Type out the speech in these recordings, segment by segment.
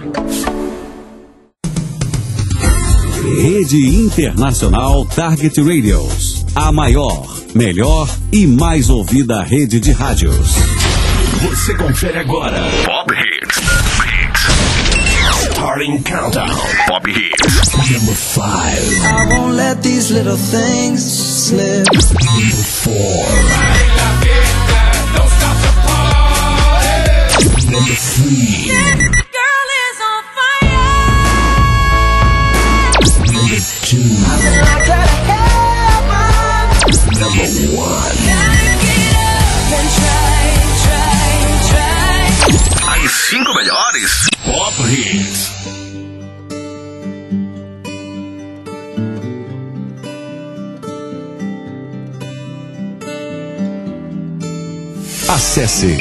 Rede Internacional Target Radios. A maior, melhor e mais ouvida rede de rádios. Você confere agora Pop Hits. Starting Countdown. Pop Hits. Number 5. I won't let these little things slip. Number 4. Number 3. Girl is on fire. Number 2. Number 1. As 5 melhores Pop Hits. Acesse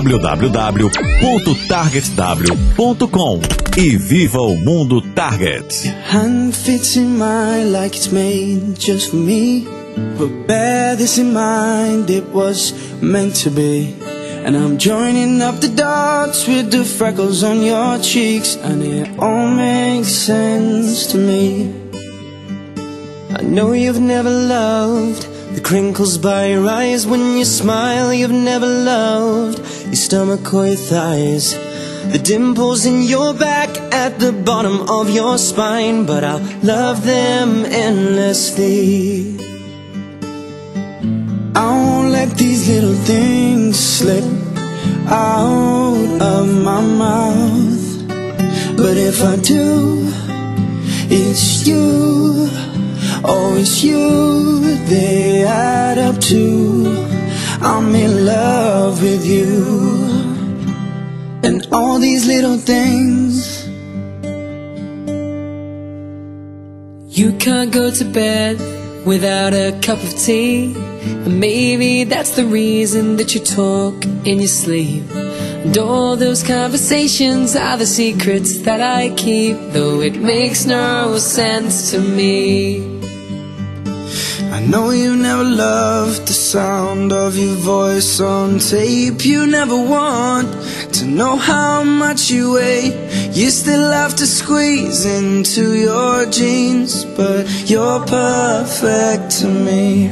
www.targetw.com e viva o mundo Target. Hand fits in mine like it's made just for me. But bear this in mind, it was meant to be. And I'm joining up the dots with the freckles on your cheeks, and it all makes sense to me. I know you've never loved the crinkles by your eyes when you smile. You've never loved your stomach or your thighs, the dimples in your back at the bottom of your spine. But I'll love them endlessly. I won't let these little things slip out of my mouth. But if I do, it's you. Oh, it's you they add up to. I'm in love with you. And all these little things. You can't go to bed without a cup of tea, and maybe that's the reason that you talk in your sleep. And all those conversations are the secrets that I keep, though it makes no sense to me. I know you never loved the sound of your voice on tape. You never want to know how much you weigh. You still have to squeeze into your jeans, but you're perfect to me.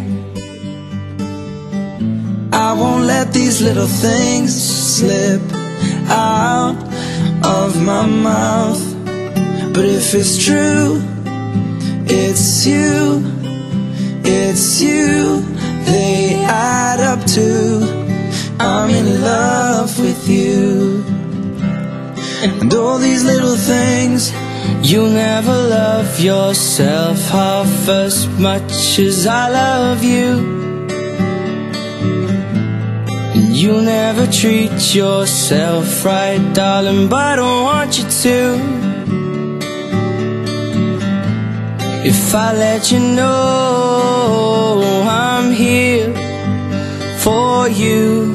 I won't let these little things slip out of my mouth. But if it's true, it's you. It's you they add up to. I'm in love with you. And all these little things. You'll never love yourself half as much as I love you. And you'll never treat yourself right, darling, but I don't want you to. If I let you know I'm here for you,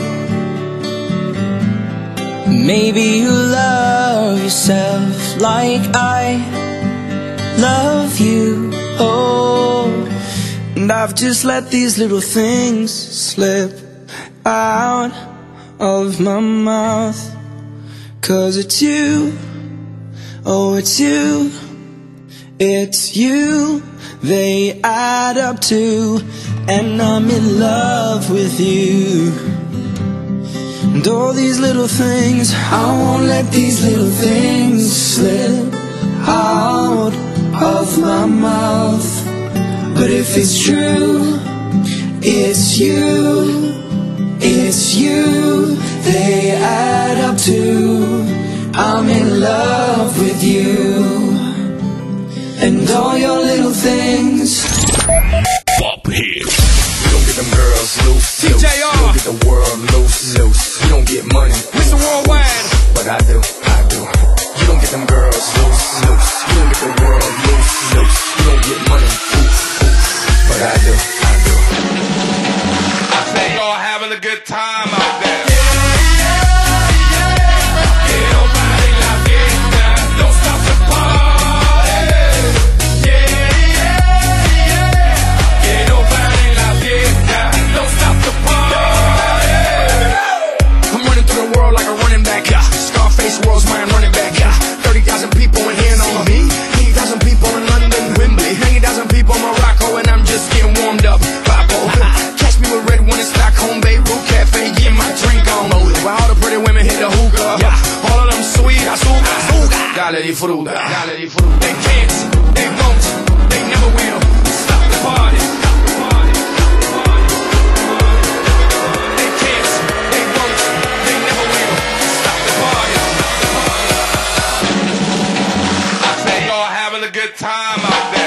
maybe you'll love yourself like I love you. Oh, and I've just let these little things slip out of my mouth. 'Cause it's you, oh it's you. It's you they add up to, and I'm in love with you. And all these little things, I won't let these little things slip out of my mouth. But if it's true, it's you. It's you they add up to. I'm in love with you. And all your little things. Pop Hits. You don't get them girls loose. You don't get the world loose. You don't get money. Mr. Worldwide. But I do. You don't get them girls loose. You don't get the world loose. You don't get money. But I do. I think y'all having a good time out there. Dale disfruta, dale disfruta. They can't, they won't, they never will stop the party. They can't, they won't, they never will stop the party. I say y'all having a good time out there.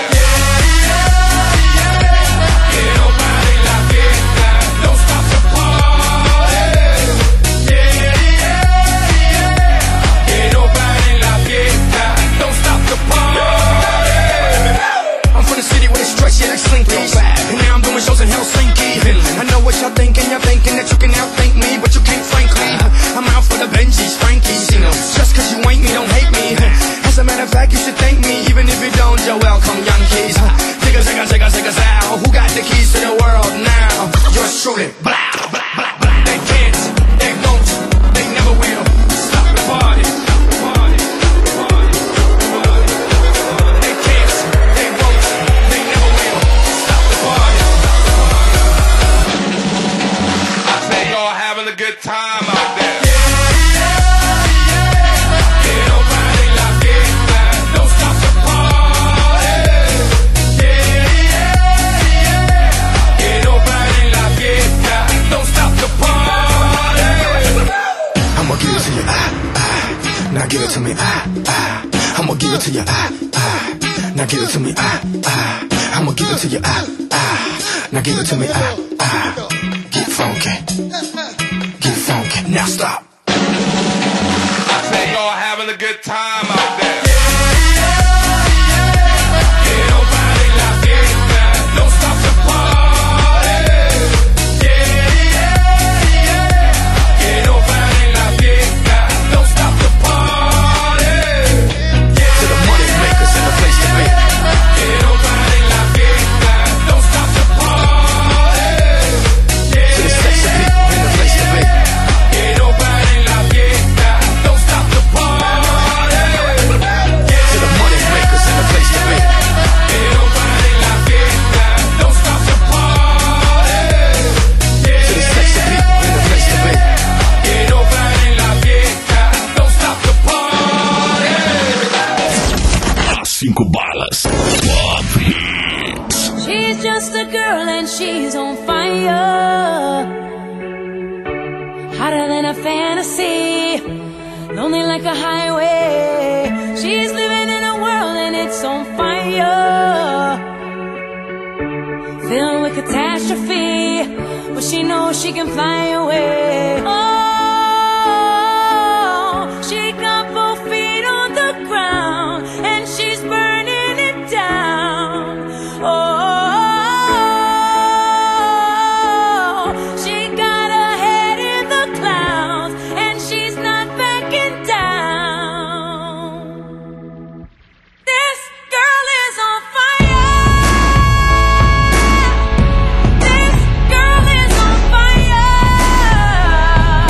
Shows in Helsinki. I know what y'all thinking. You're thinking that you can outthink me, but you can't, frankly. I'm out for the Benjis, Frankies. You know, just cause you ain't me, don't hate me. As a matter of fact, you should thank me. Even if you don't, you're welcome, Yankees. Zigga, zigga, zigga, zigga, zow. Who got the keys to the world now? Yours truly. Blah, blah, blah, blah. They can't, they won't, they never will stop the party. They can't, they won't, they never will stop the party. Having a good time out there. Don't stop the party. Que no paren la fiesta. Don't stop the party. I'ma give it to you, now give it to me, I'ma give it to you, now give it to me, I'ma give it to you, now give it to me, get funky. Now stop. I say y'all having a good time out there. Don't stop the party. Don't stop the party. To the money makers and the place to be. Don't stop the party. To the sexy people and the place to be. Don't stop the party. To the money makers and the place to be. Don't stop the party. To the sexy people and the place to be. Don't stop the party. As 5 balas. Pop Hits. She's just a girl and she's on fire, hotter than a fantasy, lonely like a highway. She's living in a world and it's on fire, filled with catastrophe, but she knows she can fly away. Oh, she got both feet on the ground and she's burning it down. Oh, she got her head in the clouds and she's not backing down. This girl is on fire. This girl is on fire.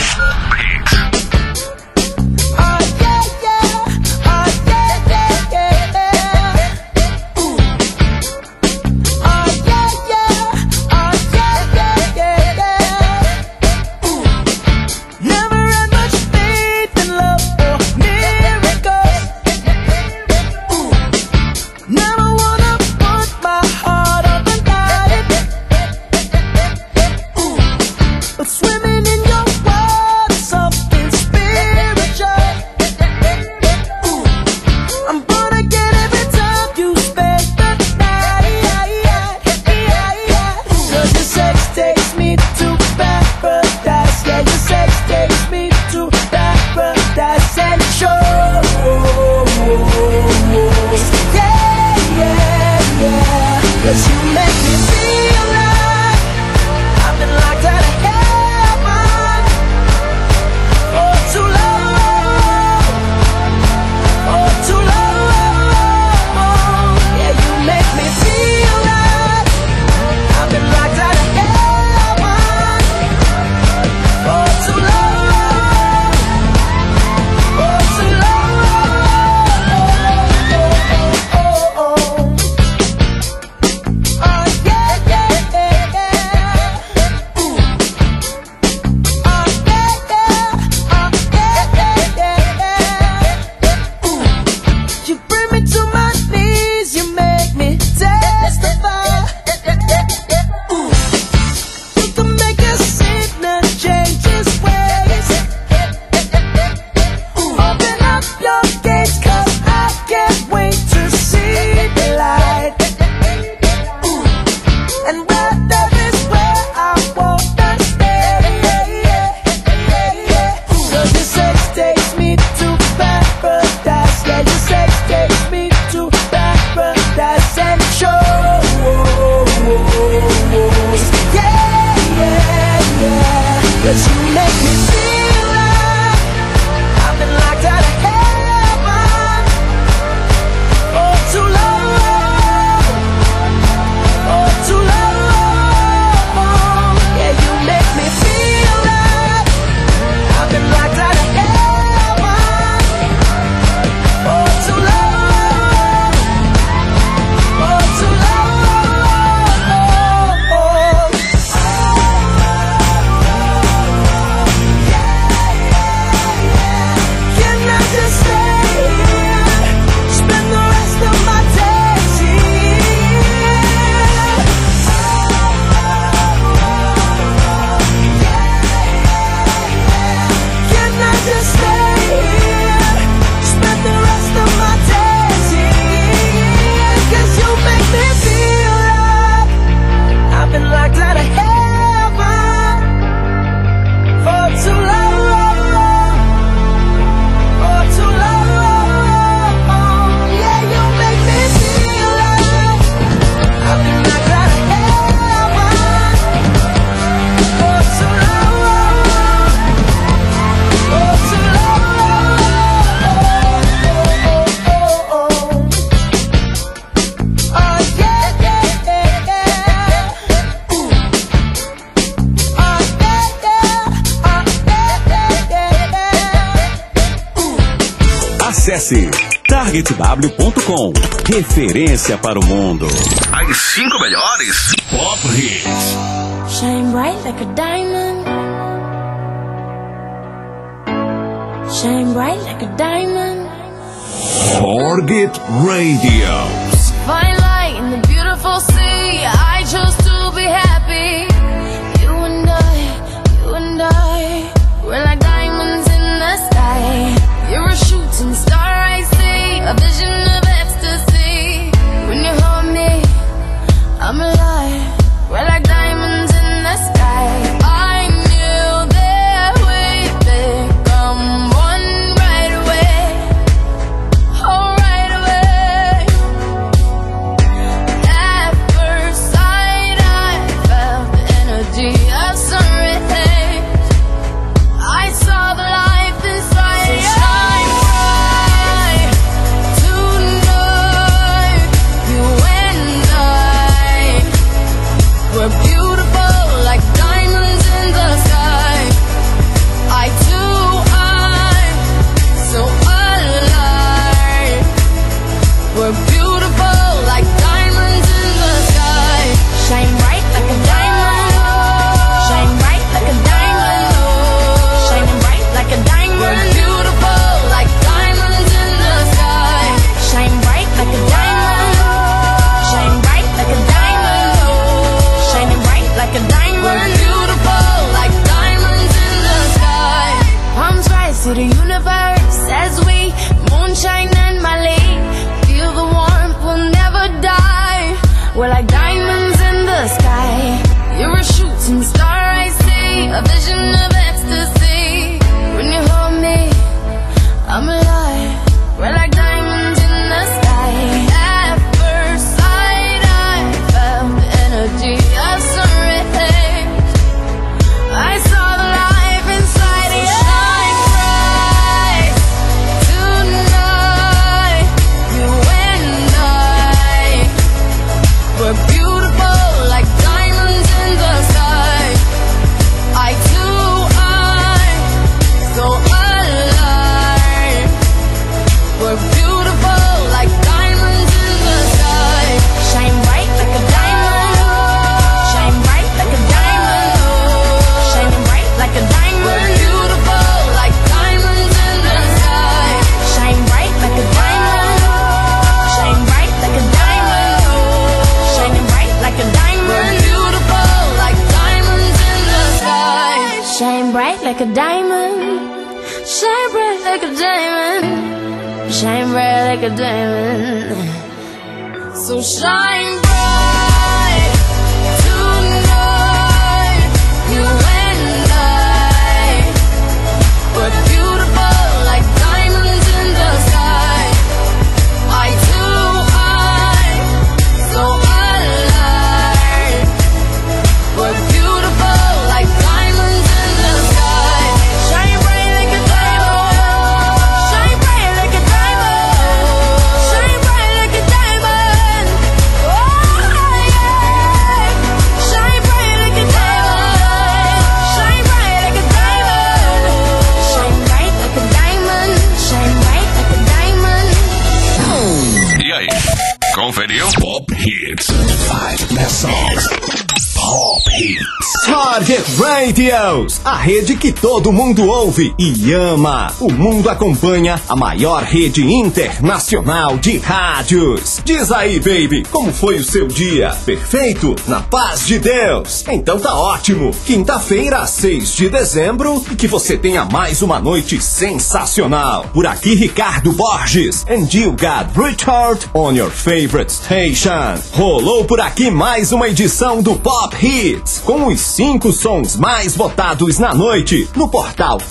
Acesse targetw.com. Referência para o mundo. As 5 melhores Pop Hits. Shine bright like a diamond. Shine bright like a diamond. Target Radio. Fine light in the beautiful sea. I chose to be happy. You and I, we're like diamonds in the sky. You're a shooting star, I see, a vision of ecstasy. When you hold me, I'm alive. We're like diamonds in the sky. I knew that we'd become one right away. Oh, right away. At first sight, I felt the energy of sun rays. I saw the life inside you. Shine bright tonight. You and I, we're beautiful like diamonds in the sky. I like a diamond. Shine bright like a diamond. Shine bright like a diamond. So shine bright tonight. You and I were beautiful like diamonds in the sky. Eye to eye, so alive. We're beautiful like diamonds in the sky. Shine bright like a diamond. Shine bright like a diamond. Shine bright like a diamond. Oh yeah. Shine bright like a diamond. Shine bright like a diamond. Shine bright like a diamond. Shine bright like a diamond. E aí, conferiu? Pop Hits. 5 best songs. Pop Hits. Target Radios, a rede que todo mundo ouve e ama. O mundo acompanha a maior rede internacional de rádios. Diz aí, baby, como foi o seu dia? Perfeito? Na paz de Deus? Então tá ótimo. Quinta-feira, 6 de dezembro, e que você tenha mais uma noite sensacional. Por aqui, Ricardo Borges, and you got Richard on your favorite station. Rolou por aqui mais uma edição do Pop Hits, com os 5 sons mais votados na noite, no portal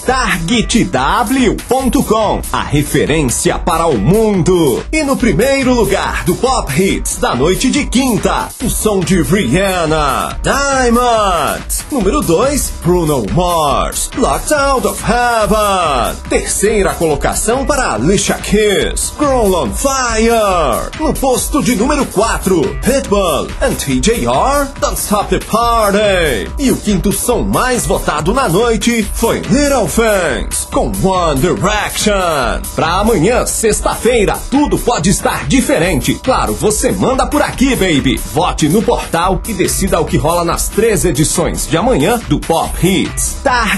targetw.com, a referência para o mundo. E no primeiro lugar do Pop Hits da noite de quinta, o som de Rihanna, Diamond. Número 2, Bruno Mars, Locked Out of Heaven. Terceira colocação para Alicia Keys, Girl on Fire. No posto de número 4, Pitbull and TJR, Don't Stop the Party. E o quinto som mais votado na noite foi Little Things, com One Direction. Pra amanhã, sexta-feira, tudo pode estar diferente. Claro, você manda por aqui, baby. Vote no portal e decida o que rola nas 3 edições de amanhã do Pop Hits.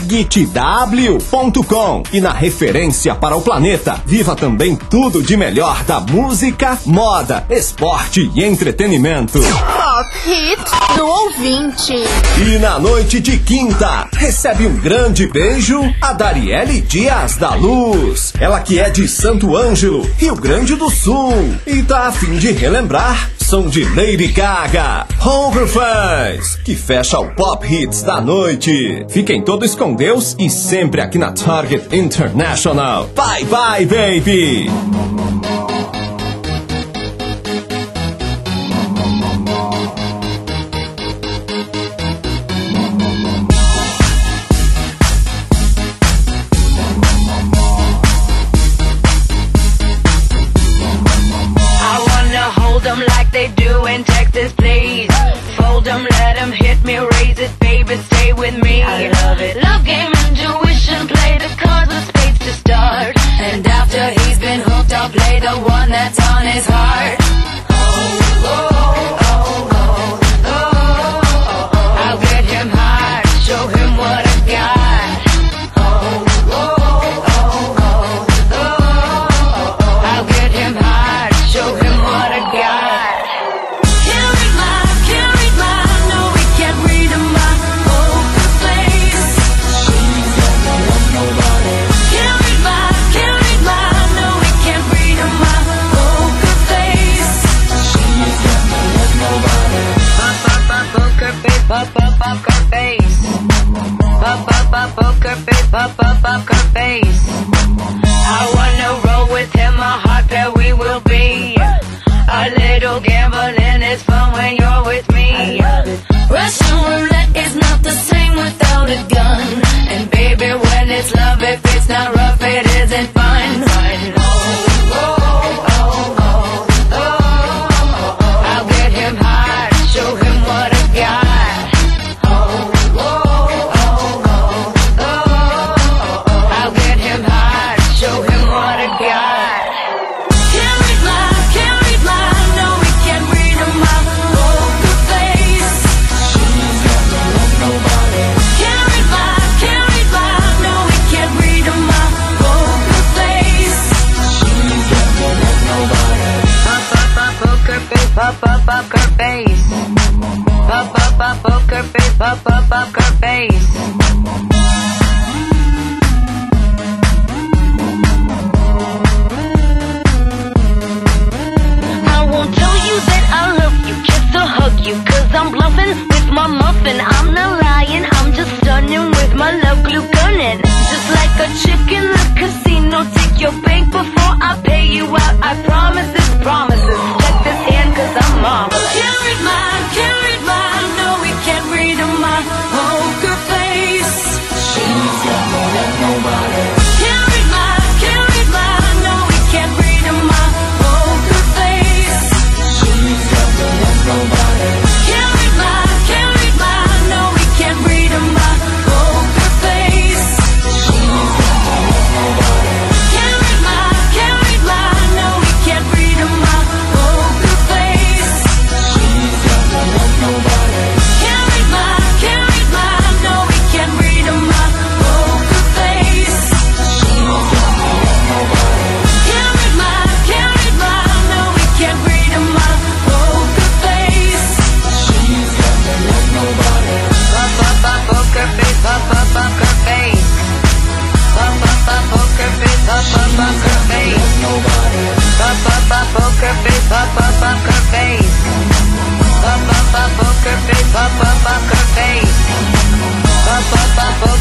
targetw.com. E na referência para o planeta, viva também tudo de melhor da música, moda, esporte e entretenimento. Pop Hits do ouvinte. E na noite de quinta, recebe um grande beijo a Darielle Dias da Luz. Ela que é de Santo Ângelo, Rio Grande do Sul. E tá a fim de relembrar som de Lady Gaga, Poker Face, que fecha o Pop Hits da noite. Fiquem todos com Deus e sempre aqui na Target International. Bye bye, baby! They do in Texas, please. Fold them, let them hit me, raise it, baby, stay with me. I love it. Love game, intuition, play the cards with spades to start. And after he's been hooked, I'll play the one that's on his heart. Oh, oh, oh, oh, oh, oh, oh. I'll get him hard, show him what I got. Oh, oh, oh, oh, oh, oh, oh. I'll get him hard, show him what I got. Poker face, poker face, poker face. I wanna roll with him, a hot pair we will be. A little gambling is fun when you're with me. Russian roulette is not the same without a gun. And baby, when it's love, if it's not rough, it isn't fun. Oh, oh, oh, oh, oh, oh. I'll get him hard, show him what I got. Can't read my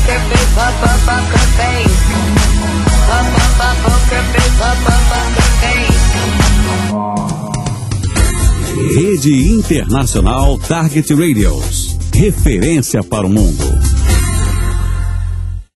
poker face, poker face. Poker face, poker face. Rede Internacional Target Radios. Referência para o mundo.